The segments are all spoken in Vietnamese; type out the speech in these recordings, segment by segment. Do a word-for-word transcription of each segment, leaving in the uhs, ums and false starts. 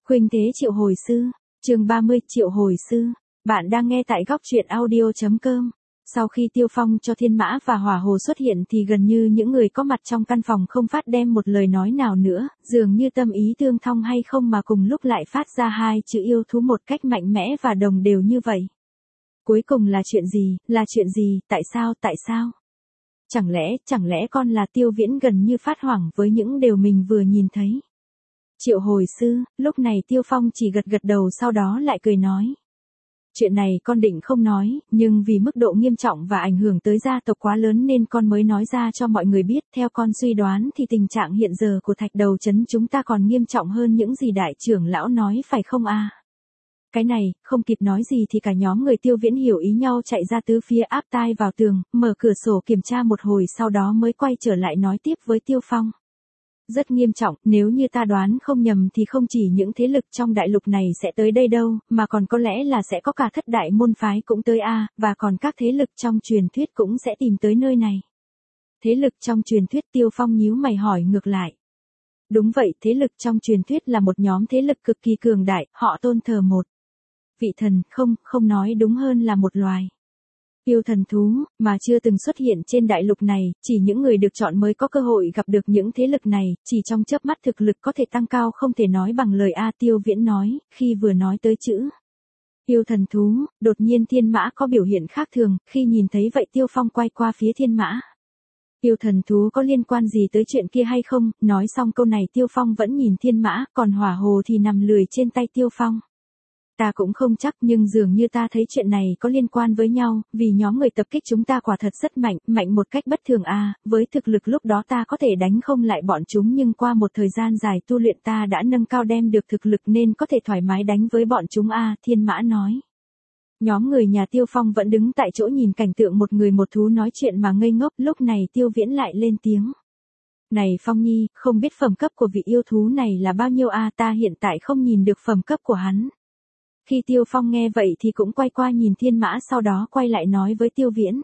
Khuynh Thế Triệu Hồi Sư, chương ba mươi Triệu Hồi Sư. Bạn đang nghe tại góc truyện audio chấm com. Sau khi Tiêu Phong cho Thiên Mã và Hỏa Hồ xuất hiện thì gần như những người có mặt trong căn phòng không phát đem một lời nói nào nữa, dường như tâm ý tương thông hay không mà cùng lúc lại phát ra hai chữ yêu thú một cách mạnh mẽ và đồng đều như vậy. Cuối cùng là chuyện gì, là chuyện gì, tại sao, tại sao? Chẳng lẽ, chẳng lẽ con là Tiêu Viễn gần như phát hoảng với những điều mình vừa nhìn thấy. Triệu Hồi Sư, lúc này Tiêu Phong chỉ gật gật đầu sau đó lại cười nói. Chuyện này con định không nói, nhưng vì mức độ nghiêm trọng và ảnh hưởng tới gia tộc quá lớn nên con mới nói ra cho mọi người biết. Theo con suy đoán thì tình trạng hiện giờ của Thạch Đầu Trấn chúng ta còn nghiêm trọng hơn những gì đại trưởng lão nói phải không a? Cái này, không kịp nói gì thì cả nhóm người Tiêu Viễn hiểu ý nhau chạy ra tứ phía áp tai vào tường, mở cửa sổ kiểm tra một hồi sau đó mới quay trở lại nói tiếp với Tiêu Phong. Rất nghiêm trọng, nếu như ta đoán không nhầm thì không chỉ những thế lực trong đại lục này sẽ tới đây đâu, mà còn có lẽ là sẽ có cả thất đại môn phái cũng tới a, và còn các thế lực trong truyền thuyết cũng sẽ tìm tới nơi này. Thế lực trong truyền thuyết? Tiêu Phong nhíu mày hỏi ngược lại. Đúng vậy, thế lực trong truyền thuyết là một nhóm thế lực cực kỳ cường đại, họ tôn thờ một vị thần, không, không nói đúng hơn là một loài yêu thần thú, mà chưa từng xuất hiện trên đại lục này, chỉ những người được chọn mới có cơ hội gặp được những thế lực này, chỉ trong chớp mắt thực lực có thể tăng cao không thể nói bằng lời a. Tiêu Viễn nói, khi vừa nói tới chữ yêu thần thú, đột nhiên Thiên Mã có biểu hiện khác thường, khi nhìn thấy vậy Tiêu Phong quay qua phía Thiên Mã. Yêu thần thú có liên quan gì tới chuyện kia hay không? Nói xong câu này Tiêu Phong vẫn nhìn Thiên Mã, còn Hỏa Hồ thì nằm lười trên tay Tiêu Phong. Ta cũng không chắc nhưng dường như ta thấy chuyện này có liên quan với nhau, vì nhóm người tập kích chúng ta quả thật rất mạnh, mạnh một cách bất thường a. Với thực lực lúc đó ta có thể đánh không lại bọn chúng nhưng qua một thời gian dài tu luyện ta đã nâng cao đem được thực lực nên có thể thoải mái đánh với bọn chúng a. Thiên Mã nói. Nhóm người nhà Tiêu Phong vẫn đứng tại chỗ nhìn cảnh tượng một người một thú nói chuyện mà ngây ngốc, lúc này Tiêu Viễn lại lên tiếng. Này Phong Nhi, không biết phẩm cấp của vị yêu thú này là bao nhiêu a? Ta hiện tại không nhìn được phẩm cấp của hắn. Khi Tiêu Phong nghe vậy thì cũng quay qua nhìn Thiên Mã sau đó quay lại nói với Tiêu Viễn.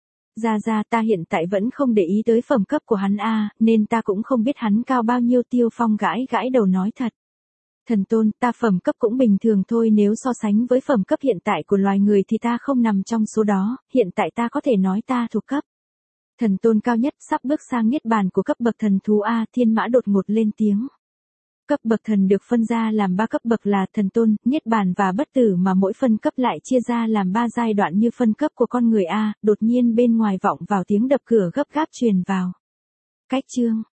Ra ra ta hiện tại vẫn không để ý tới phẩm cấp của hắn a, nên ta cũng không biết hắn cao bao nhiêu. Tiêu Phong gãi gãi đầu nói thật. Thần tôn, ta phẩm cấp cũng bình thường thôi, nếu so sánh với phẩm cấp hiện tại của loài người thì ta không nằm trong số đó, hiện tại ta có thể nói ta thuộc cấp thần tôn cao nhất, sắp bước sang niết bàn của cấp bậc thần thú a. Thiên Mã đột ngột lên tiếng. Cấp bậc thần được phân ra làm ba cấp bậc là thần tôn, niết bàn và bất tử, mà mỗi phân cấp lại chia ra làm ba giai đoạn như phân cấp của con người a. Đột nhiên bên ngoài vọng vào tiếng đập cửa gấp gáp truyền vào. Cách chương